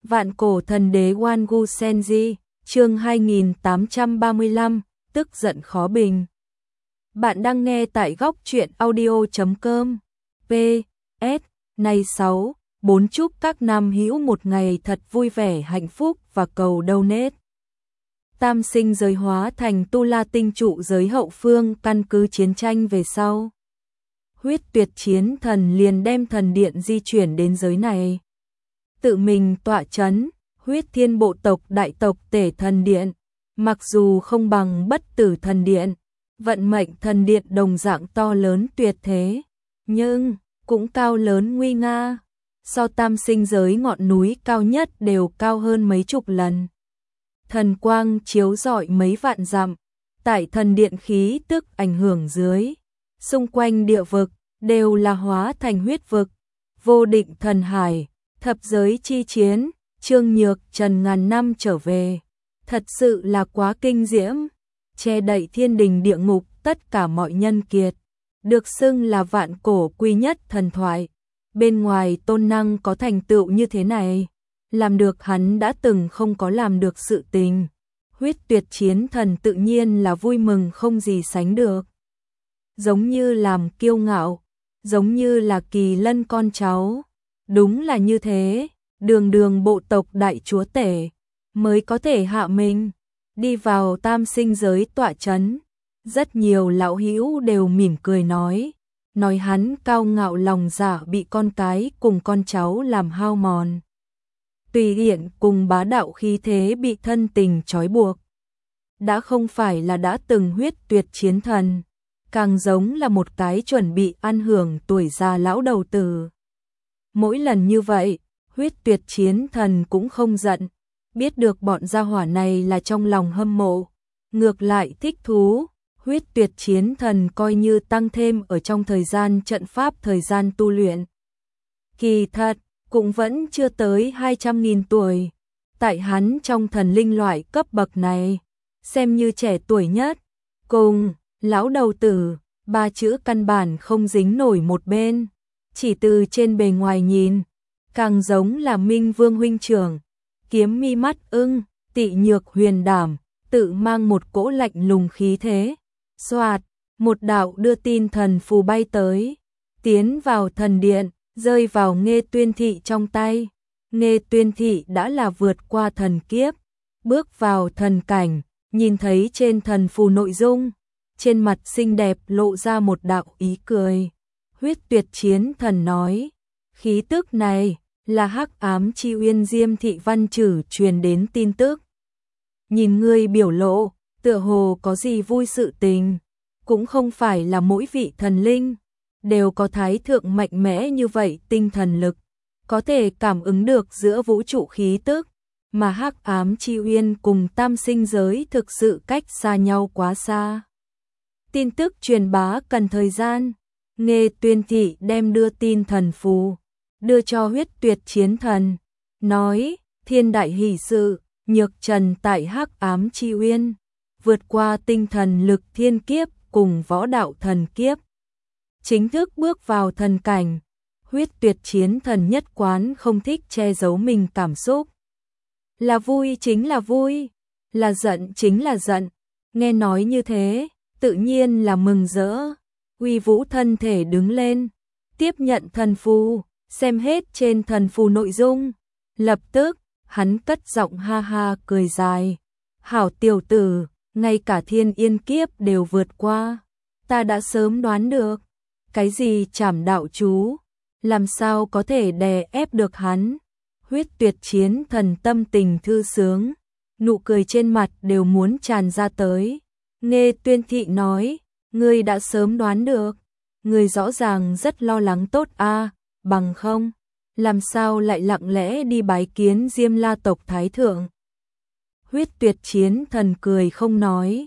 Vạn cổ thần đế Wangu Senji, chương 2835, tức giận khó bình. Bạn đang nghe tại góc truyện audio.com. PS, này 4 chúc các nam hữu một ngày thật vui vẻ hạnh phúc và cầu donate. Tam sinh giới hóa thành tu la tinh trụ giới hậu phương căn cứ chiến tranh về sau. Huyết tuyệt chiến thần liền đem thần điện di chuyển đến giới này. Tự mình tọa chấn, huyết thiên bộ tộc đại tộc tể thần điện, mặc dù không bằng bất tử thần điện, vận mệnh thần điện đồng dạng to lớn tuyệt thế, nhưng cũng cao lớn nguy nga, so tam sinh giới ngọn núi cao nhất đều cao hơn mấy chục lần. Thần quang chiếu rọi mấy vạn dặm, tại thần điện khí tức ảnh hưởng dưới, xung quanh địa vực đều là hóa thành huyết vực, vô định thần hải, thập giới chi chiến, Trương Nhược Trần ngàn năm trở về, thật sự là quá kinh diễm, che đậy thiên đình địa ngục tất cả mọi nhân kiệt, được xưng là vạn cổ quy nhất thần thoại. Bên ngoài tôn năng có thành tựu như thế này, làm được hắn đã từng không có làm được sự tình. Huyết tuyệt chiến thần tự nhiên là vui mừng không gì sánh được. Giống như làm kiêu ngạo, giống như là kỳ lân con cháu. Đúng là như thế, đường đường bộ tộc đại chúa tể mới có thể hạ mình, đi vào tam sinh giới tọa chấn. Rất nhiều lão hữu đều mỉm cười nói hắn cao ngạo lòng dạ bị con cái cùng con cháu làm hao mòn. Tùy tiện cùng bá đạo khí thế bị thân tình trói buộc. Đã không phải là đã từng huyết tuyệt chiến thần, càng giống là một cái chuẩn bị ăn hưởng tuổi già lão đầu tử. Mỗi lần như vậy, huyết tuyệt chiến thần cũng không giận, biết được bọn gia hỏa này là trong lòng hâm mộ, ngược lại thích thú. Huyết tuyệt chiến thần coi như tăng thêm ở trong thời gian trận pháp thời gian tu luyện. Kỳ thật, cũng vẫn chưa tới 200.000 tuổi. Tại hắn trong thần linh loại cấp bậc này, xem như trẻ tuổi nhất. Cùng, lão đầu tử, ba chữ căn bản không dính nổi một bên. Chỉ từ trên bề ngoài nhìn, càng giống là Minh Vương huynh trưởng. Kiếm mi mắt ưng, tị nhược huyền đảm, tự mang một cỗ lạnh lùng khí thế. Soạt, một đạo đưa tin thần phù bay tới, tiến vào thần điện, rơi vào Nghê Tuyên Thị trong tay. Nghê Tuyên Thị đã là vượt qua thần kiếp, bước vào thần cảnh, nhìn thấy trên thần phù nội dung, trên mặt xinh đẹp lộ ra một đạo ý cười. Huyết tuyệt chiến thần nói, khí tức này là Hắc Ám Chi Uyên Diêm Thị Văn Trử truyền đến tin tức. Nhìn ngươi biểu lộ, tựa hồ có gì vui sự tình, cũng không phải là mỗi vị thần linh đều có thái thượng mạnh mẽ như vậy tinh thần lực, có thể cảm ứng được giữa vũ trụ khí tức, mà Hắc Ám Chi Uyên cùng tam sinh giới thực sự cách xa nhau quá xa. Tin tức truyền bá cần thời gian, Nghê Tuyên Thị đem đưa tin thần phù, đưa cho huyết tuyệt chiến thần, nói, thiên đại hỷ sự, Nhược Trần tại Hắc Ám Chi Uyên, vượt qua tinh thần lực thiên kiếp cùng võ đạo thần kiếp. Chính thức bước vào thần cảnh, huyết tuyệt chiến thần nhất quán không thích che giấu mình cảm xúc. Là vui chính là vui, là giận chính là giận, nghe nói như thế, tự nhiên là mừng rỡ. Uy vũ thân thể đứng lên, tiếp nhận thần phù, xem hết trên thần phù nội dung. Lập tức, hắn cất giọng ha ha cười dài. Hảo tiểu tử, ngay cả thiên yên kiếp đều vượt qua. Ta đã sớm đoán được. Cái gì trảm đạo chú, làm sao có thể đè ép được hắn. Huyết tuyệt chiến thần tâm tình thư sướng, nụ cười trên mặt đều muốn tràn ra tới. Nghê Tuyên Thị nói, ngươi đã sớm đoán được. Ngươi rõ ràng rất lo lắng tốt a, bằng không, làm sao lại lặng lẽ đi bái kiến Diêm La tộc thái thượng. Huyết tuyệt chiến thần cười không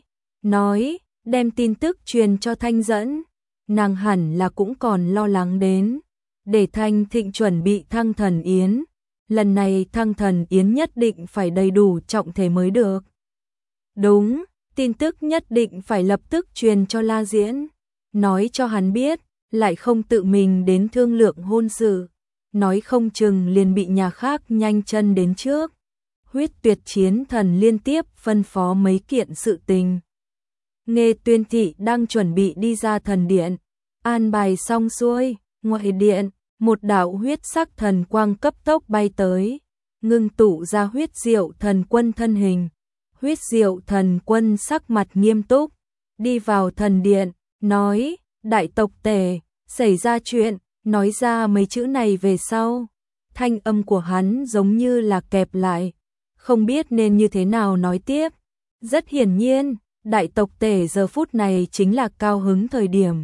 nói, đem tin tức truyền cho Thanh Dẫn, nàng hẳn là cũng còn lo lắng đến, để Thanh Thịnh chuẩn bị thăng thần yến, lần này thăng thần yến nhất định phải đầy đủ trọng thể mới được. Đúng, tin tức nhất định phải lập tức truyền cho La Diễn, nói cho hắn biết, lại không tự mình đến thương lượng hôn sự, nói không chừng liền bị nhà khác nhanh chân đến trước. Huyết Tuyệt Chiến Thần liên tiếp phân phó mấy kiện sự tình. Nghe Tuyên Thị đang chuẩn bị đi ra thần điện, an bài xong xuôi, ngoại điện, một đạo huyết sắc thần quang cấp tốc bay tới, ngưng tụ ra Huyết Diệu Thần Quân thân hình. Huyết Diệu Thần Quân sắc mặt nghiêm túc, đi vào thần điện, nói, đại tộc Tề, xảy ra chuyện, nói ra mấy chữ này về sau. Thanh âm của hắn giống như là kẹp lại, không biết nên như thế nào nói tiếp. Rất hiển nhiên, đại tộc Tề giờ phút này chính là cao hứng thời điểm.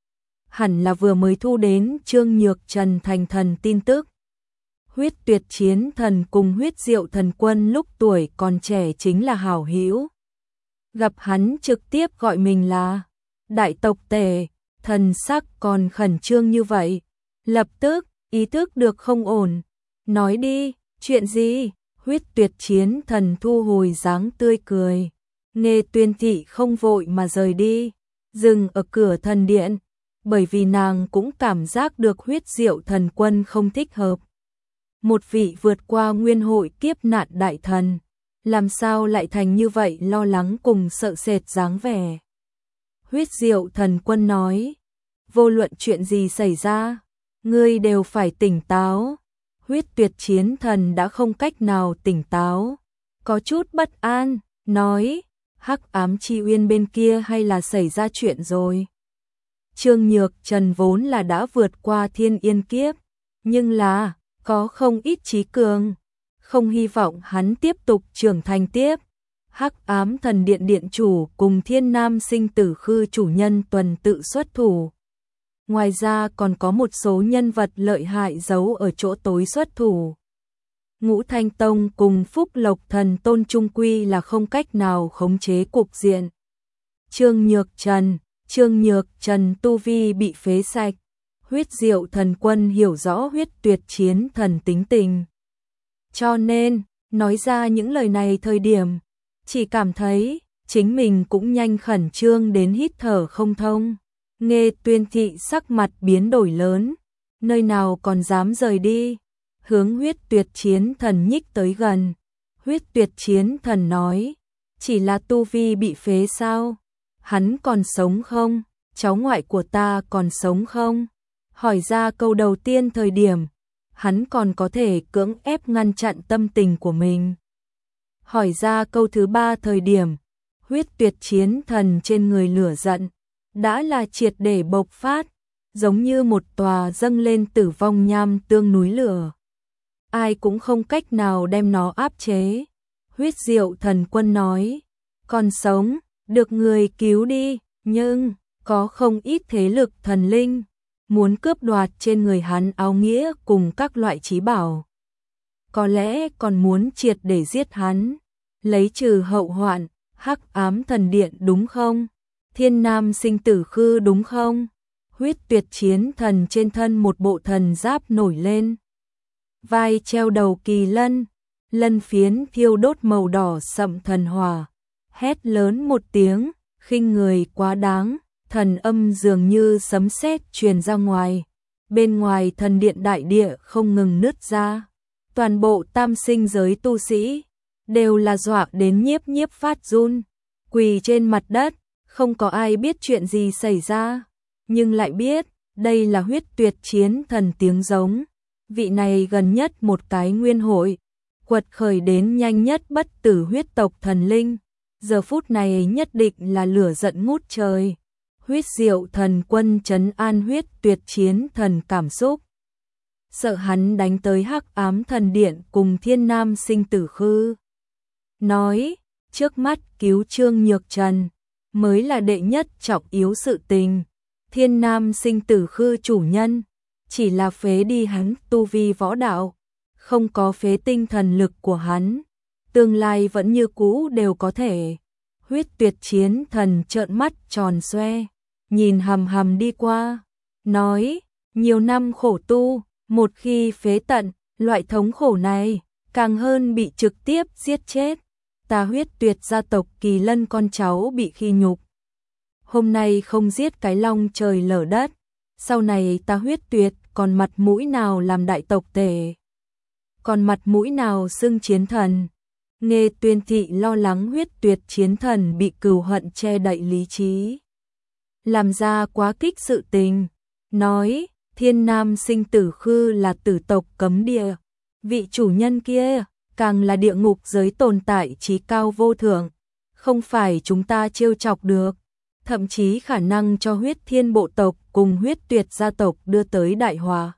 Hẳn là vừa mới thu đến Trương Nhược Trần thành thần tin tức. Huyết Tuyệt Chiến Thần cùng Huyết Diệu Thần Quân lúc tuổi còn trẻ chính là hảo hữu. Gặp hắn trực tiếp gọi mình là đại tộc Tề, thần sắc còn khẩn trương như vậy. Lập tức, ý thức được không ổn. Nói đi, chuyện gì? Huyết Tuyệt Chiến Thần thu hồi dáng tươi cười. Nghe Tuyên Thị không vội mà rời đi, dừng ở cửa thần điện, bởi vì nàng cũng cảm giác được Huyết Diệu Thần Quân không thích hợp. Một vị vượt qua nguyên hội kiếp nạn đại thần, làm sao lại thành như vậy, lo lắng cùng sợ sệt dáng vẻ. Huyết Diệu Thần Quân nói, vô luận chuyện gì xảy ra, ngươi đều phải tỉnh táo. Huyết Tuyệt Chiến Thần đã không cách nào tỉnh táo, có chút bất an, nói, Hắc Ám Chi Uyên bên kia hay là xảy ra chuyện rồi. Trương Nhược Trần vốn là đã vượt qua thiên yên kiếp, nhưng là, có không ít trí cường, không hy vọng hắn tiếp tục trưởng thành tiếp. Hắc Ám Thần Điện điện chủ cùng Thiên Nam Sinh Tử Khư chủ nhân tuần tự xuất thủ. Ngoài ra còn có một số nhân vật lợi hại giấu ở chỗ tối xuất thủ. Ngũ Thanh Tông cùng Phúc Lộc Thần Tôn trung quy là không cách nào khống chế cục diện. Trương Nhược Trần tu vi bị phế sạch. Huyết Diệu Thần Quân hiểu rõ Huyết Tuyệt Chiến Thần tính tình. Cho nên, nói ra những lời này thời điểm, chỉ cảm thấy chính mình cũng nhanh khẩn trương đến hít thở không thông. Nghe Tuyên Thị sắc mặt biến đổi lớn, nơi nào còn dám rời đi, hướng Huyết Tuyệt Chiến Thần nhích tới gần. Huyết Tuyệt Chiến Thần nói, chỉ là tu vi bị phế sao? Hắn còn sống không? Cháu ngoại của ta còn sống không? Hỏi ra câu đầu tiên thời điểm, hắn còn có thể cưỡng ép ngăn chặn tâm tình của mình. Hỏi ra câu thứ ba thời điểm, Huyết Tuyệt Chiến Thần trên người lửa giận đã là triệt để bộc phát, giống như một tòa dâng lên tử vong nham tương núi lửa. Ai cũng không cách nào đem nó áp chế. Huyết Diệu Thần Quân nói, còn sống, được người cứu đi, nhưng có không ít thế lực thần linh muốn cướp đoạt trên người hắn áo nghĩa cùng các loại trí bảo. Có lẽ còn muốn triệt để giết hắn, lấy trừ hậu hoạn. Hắc Ám Thần Điện đúng không? Thiên Nam Sinh Tử Khư đúng không? Huyết Tuyệt Chiến Thần trên thân một bộ thần giáp nổi lên. Vai treo đầu kỳ lân, lân phiến thiêu đốt màu đỏ sậm thần hỏa. Hét lớn một tiếng, khinh người quá đáng, thần âm dường như sấm sét truyền ra ngoài. Bên ngoài thần điện đại địa không ngừng nứt ra. Toàn bộ tam sinh giới tu sĩ đều là dọa đến nhiếp phát run, quỳ trên mặt đất, không có ai biết chuyện gì xảy ra, nhưng lại biết, đây là Huyết Tuyệt Chiến Thần tiếng giống. Vị này gần nhất một cái nguyên hội, quật khởi đến nhanh nhất bất tử huyết tộc thần linh, giờ phút này nhất định là lửa giận ngút trời. Huyết Diệu Thần Quân trấn an Huyết Tuyệt Chiến Thần cảm xúc, sợ hắn đánh tới Hắc Ám Thần Điện cùng Thiên Nam Sinh Tử Khư. Nói, trước mắt cứu Trương Nhược Trần mới là đệ nhất trọng yếu sự tình. Thiên Nam Sinh Tử Khư chủ nhân chỉ là phế đi hắn tu vi võ đạo, không có phế tinh thần lực của hắn, tương lai vẫn như cũ đều có thể. Huyết Tuyệt Chiến Thần trợn mắt tròn xoe, nhìn hằm hằm đi qua, nói, nhiều năm khổ tu, một khi phế tận, loại thống khổ này, càng hơn bị trực tiếp giết chết. Ta Huyết Tuyệt gia tộc Kỳ Lân con cháu bị khi nhục. Hôm nay không giết cái long trời lở đất, sau này ta Huyết Tuyệt còn mặt mũi nào làm đại tộc tể, còn mặt mũi nào xưng chiến thần. Nghe Tuyên Thị lo lắng Huyết Tuyệt chiến thần bị cừu hận che đậy lý trí, làm ra quá kích sự tình, nói Thiên Nam Sinh Tử Khư là tử tộc cấm địa, vị chủ nhân kia càng là địa ngục giới tồn tại chí cao vô thượng, không phải chúng ta trêu chọc được, thậm chí khả năng cho Huyết Thiên bộ tộc cùng Huyết Tuyệt gia tộc đưa tới đại họa.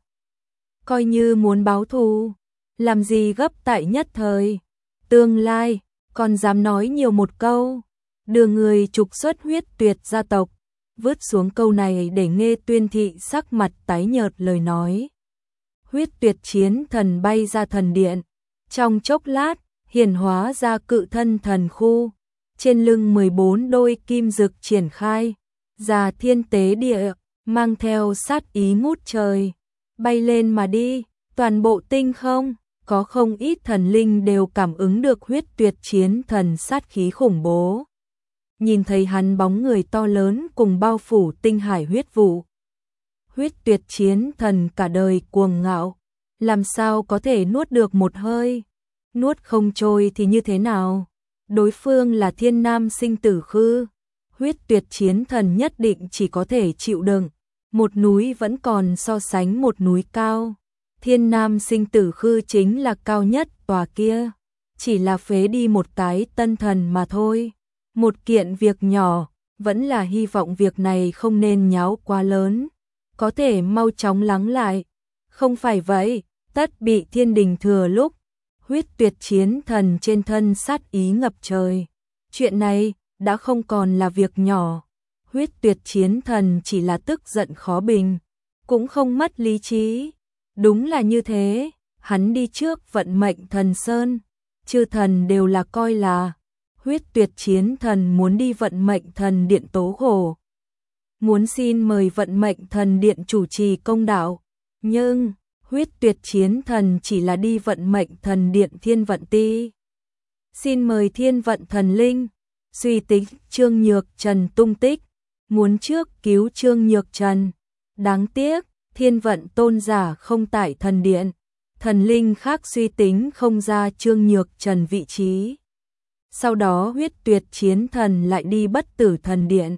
Coi như muốn báo thù, làm gì gấp tại nhất thời, tương lai còn dám nói nhiều một câu, đưa người trục xuất Huyết Tuyệt gia tộc. Vứt xuống câu này để Nghe Tuyên Thị sắc mặt tái nhợt lời nói. Huyết Tuyệt chiến thần bay ra thần điện, trong chốc lát hiển hóa ra cự thân thần khu, trên lưng 14 đôi kim dực triển khai, ra thiên tế địa, mang theo sát ý ngút trời, bay lên mà đi. Toàn bộ tinh không có không ít thần linh đều cảm ứng được Huyết Tuyệt chiến thần sát khí khủng bố. Nhìn thấy hắn bóng người to lớn cùng bao phủ tinh hải huyết vụ. Huyết Tuyệt chiến thần cả đời cuồng ngạo, làm sao có thể nuốt được một hơi, nuốt không trôi thì như thế nào? Đối phương là Thiên Nam Sinh Tử Khư, Huyết Tuyệt chiến thần nhất định chỉ có thể chịu đựng, một núi vẫn còn so sánh một núi cao. Thiên Nam Sinh Tử Khư chính là cao nhất tòa kia, chỉ là phế đi một cái tân thần mà thôi. Một kiện việc nhỏ, vẫn là hy vọng việc này không nên nháo quá lớn, có thể mau chóng lắng lại. Không phải vậy, tất bị thiên đình thừa lúc. Huyết Tuyệt chiến thần trên thân sát ý ngập trời. Chuyện này đã không còn là việc nhỏ. Huyết Tuyệt chiến thần chỉ là tức giận khó bình, cũng không mất lý trí. Đúng là như thế, hắn đi trước vận mệnh thần sơn, chư thần đều là coi là Huyết Tuyệt chiến thần muốn đi vận mệnh thần điện tố khổ, muốn xin mời vận mệnh thần điện chủ trì công đạo, nhưng Huyết Tuyệt chiến thần chỉ là đi vận mệnh thần điện thiên vận ti, xin mời thiên vận thần linh, suy tính Trương Nhược Trần tung tích, muốn trước cứu Trương Nhược Trần. Đáng tiếc, thiên vận tôn giả không tại thần điện, thần linh khác suy tính không ra Trương Nhược Trần vị trí. Sau đó Huyết Tuyệt chiến thần lại đi Bất Tử thần điện.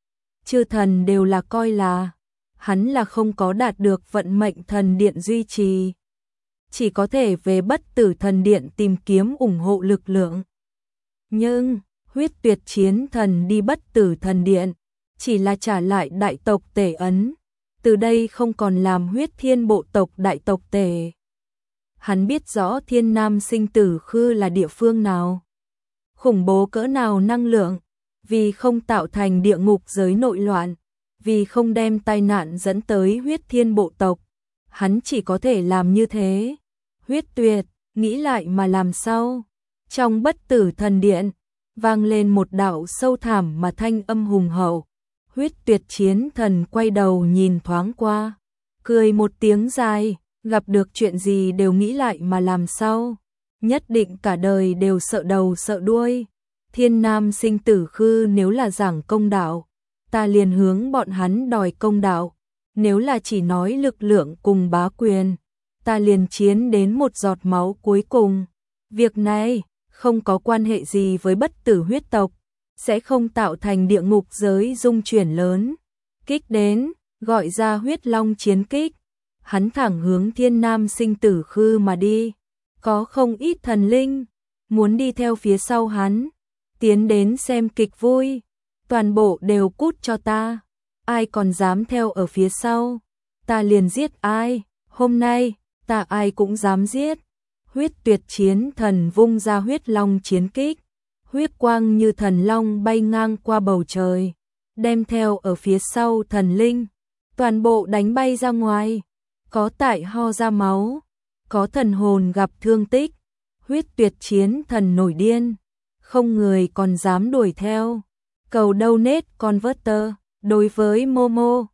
Chư thần đều là coi là hắn là không có đạt được vận mệnh thần điện duy trì, chỉ có thể về Bất Tử thần điện tìm kiếm ủng hộ lực lượng. Nhưng Huyết Tuyệt chiến thần đi Bất Tử thần điện chỉ là trả lại đại tộc tể ấn, từ đây không còn làm Huyết Thiên bộ tộc đại tộc tể. Hắn biết rõ Thiên Nam Sinh Tử Khư là địa phương nào, khủng bố cỡ nào năng lượng, vì không tạo thành địa ngục giới nội loạn, vì không đem tai nạn dẫn tới Huyết Thiên bộ tộc, hắn chỉ có thể làm như thế. Huyết Tuyệt, nghĩ lại mà làm sao? Trong Bất Tử thần điện, vang lên một đạo sâu thẳm mà thanh âm hùng hậu. Huyết Tuyệt chiến thần quay đầu nhìn thoáng qua, cười một tiếng dài, gặp được chuyện gì đều nghĩ lại mà làm sao? Nhất định cả đời đều sợ đầu sợ đuôi. Thiên Nam Sinh Tử Khư nếu là giảng công đạo, ta liền hướng bọn hắn đòi công đạo. Nếu là chỉ nói lực lượng cùng bá quyền, ta liền chiến đến một giọt máu cuối cùng. Việc này không có quan hệ gì với Bất Tử huyết tộc, sẽ không tạo thành địa ngục giới dung chuyển lớn. Kích đến, gọi ra huyết long chiến kích. Hắn thẳng hướng Thiên Nam Sinh Tử Khư mà đi. Có không ít thần linh muốn đi theo phía sau hắn, tiến đến xem kịch vui. Toàn bộ đều cút cho ta, ai còn dám theo ở phía sau, ta liền giết ai. Hôm nay ta ai cũng dám giết. Huyết Tuyệt chiến thần vung ra huyết long chiến kích, huyết quang như thần long bay ngang qua bầu trời, đem theo ở phía sau thần linh, toàn bộ đánh bay ra ngoài. Có tại ho ra máu, có thần hồn gặp thương tích. Huyết Tuyệt chiến thần nổi điên, không người còn dám đuổi theo. Cầu donate converter đối với Momo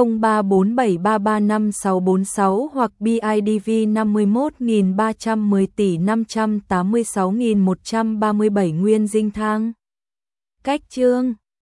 0347335646 hoặc BIDV 51.310 tỷ 586.137 nguyên dinh thang. Cách chương